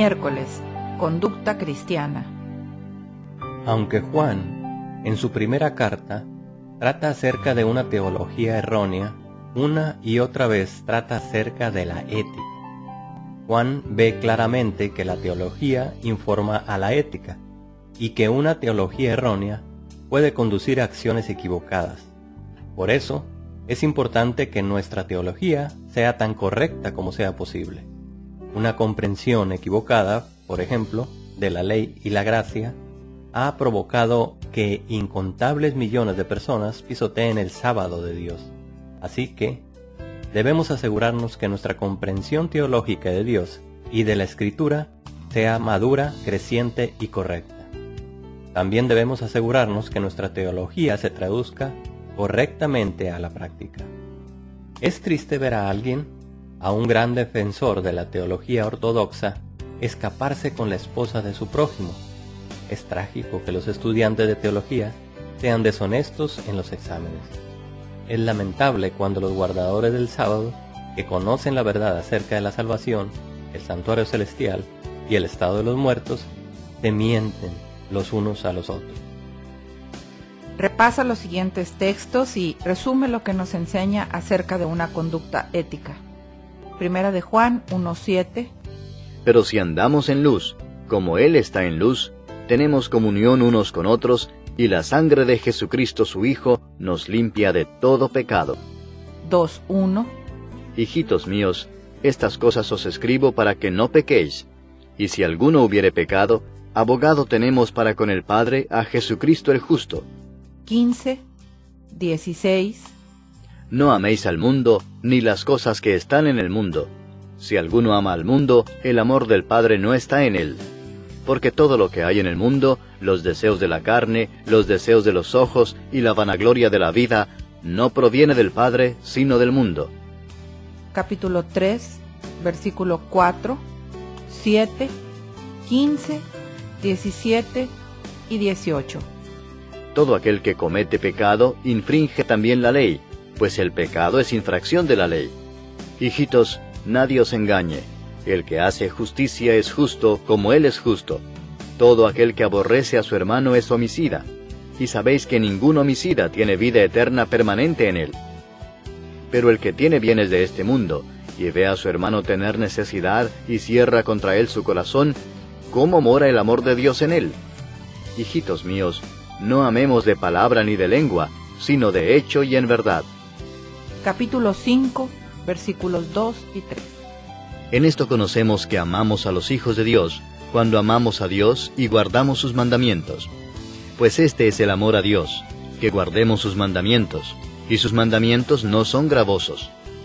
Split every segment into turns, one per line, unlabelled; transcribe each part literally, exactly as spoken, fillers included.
Miércoles, conducta cristiana.
Aunque Juan, en su primera carta, trata acerca de una teología errónea, una y otra vez trata acerca de la ética. Juan ve claramente que la teología informa a la ética, y que una teología errónea puede conducir a acciones equivocadas. Por eso, es importante que nuestra teología sea tan correcta como sea posible. Una comprensión equivocada, por ejemplo, de la ley y la gracia, ha provocado que incontables millones de personas pisoteen el sábado de Dios. Así que, debemos asegurarnos que nuestra comprensión teológica de Dios y de la Escritura sea madura, creciente y correcta. También debemos asegurarnos que nuestra teología se traduzca correctamente a la práctica. Es triste ver a alguien, a un gran defensor de la teología ortodoxa, escaparse con la esposa de su prójimo. Es trágico que los estudiantes de teología sean deshonestos en los exámenes. Es lamentable cuando los guardadores del sábado, que conocen la verdad acerca de la salvación, el santuario celestial y el estado de los muertos, se mienten los unos a los otros.
Repasa los siguientes textos y resume lo que nos enseña acerca de una conducta ética. Primera de Juan uno siete.
Pero si andamos en luz, como Él está en luz, tenemos comunión unos con otros, y la sangre de Jesucristo su Hijo nos limpia de todo pecado.
dos uno.
Hijitos míos, estas cosas os escribo para que no pequéis. Y si alguno hubiere pecado, abogado tenemos para con el Padre a Jesucristo el justo.
quince, dieciséis.
No améis al mundo, ni las cosas que están en el mundo. Si alguno ama al mundo, el amor del Padre no está en él. Porque todo lo que hay en el mundo, los deseos de la carne, los deseos de los ojos y la vanagloria de la vida, no proviene del Padre, sino del mundo.
Capítulo tres, versículo cuatro, siete, quince, diecisiete y dieciocho.
Todo aquel que comete pecado infringe también la ley, pues el pecado es infracción de la ley. Hijitos, nadie os engañe. El que hace justicia es justo, como Él es justo. Todo aquel que aborrece a su hermano es homicida, y sabéis que ningún homicida tiene vida eterna permanente en él. Pero el que tiene bienes de este mundo, y ve a su hermano tener necesidad, y cierra contra él su corazón, ¿cómo mora el amor de Dios en él? Hijitos míos, no amemos de palabra ni de lengua, sino de hecho y en verdad.
Capítulo cinco, versículos dos y tres.
En esto conocemos que amamos a los hijos de Dios, cuando amamos a Dios y guardamos sus mandamientos. Pues este es el amor a Dios, que guardemos sus mandamientos, y sus mandamientos no son gravosos.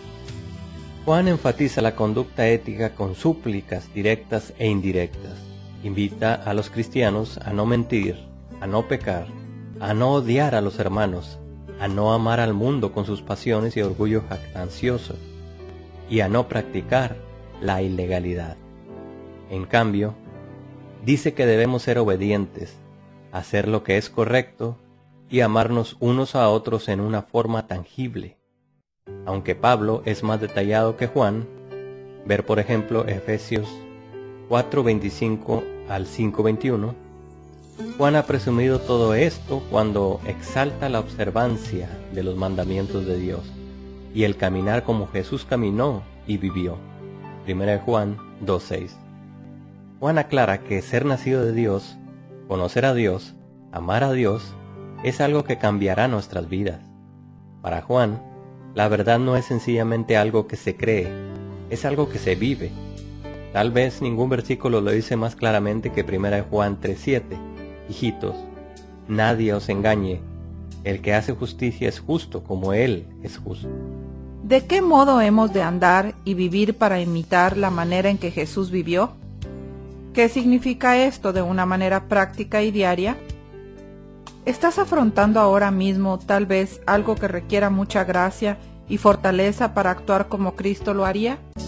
Juan enfatiza la conducta ética con súplicas directas e indirectas. Invita a los cristianos a no mentir, a no pecar, a no odiar a los hermanos, a no amar al mundo con sus pasiones y orgullo jactancioso, y a no practicar la ilegalidad. En cambio, dice que debemos ser obedientes, hacer lo que es correcto y amarnos unos a otros en una forma tangible. Aunque Pablo es más detallado que Juan, ver por ejemplo Efesios cuatro veinticinco al cinco veintiuno, Juan ha presumido todo esto cuando exalta la observancia de los mandamientos de Dios y el caminar como Jesús caminó y vivió. Primera de Juan dos seis. Juan aclara que ser nacido de Dios, conocer a Dios, amar a Dios, es algo que cambiará nuestras vidas. Para Juan, la verdad no es sencillamente algo que se cree, es algo que se vive. Tal vez ningún versículo lo dice más claramente que Primera de Juan tres siete. Hijitos, nadie os engañe, el que hace justicia es justo como Él es justo.
¿De qué modo hemos de andar y vivir para imitar la manera en que Jesús vivió? ¿Qué significa esto de una manera práctica y diaria? ¿Estás afrontando ahora mismo tal vez algo que requiera mucha gracia y fortaleza para actuar como Cristo lo haría?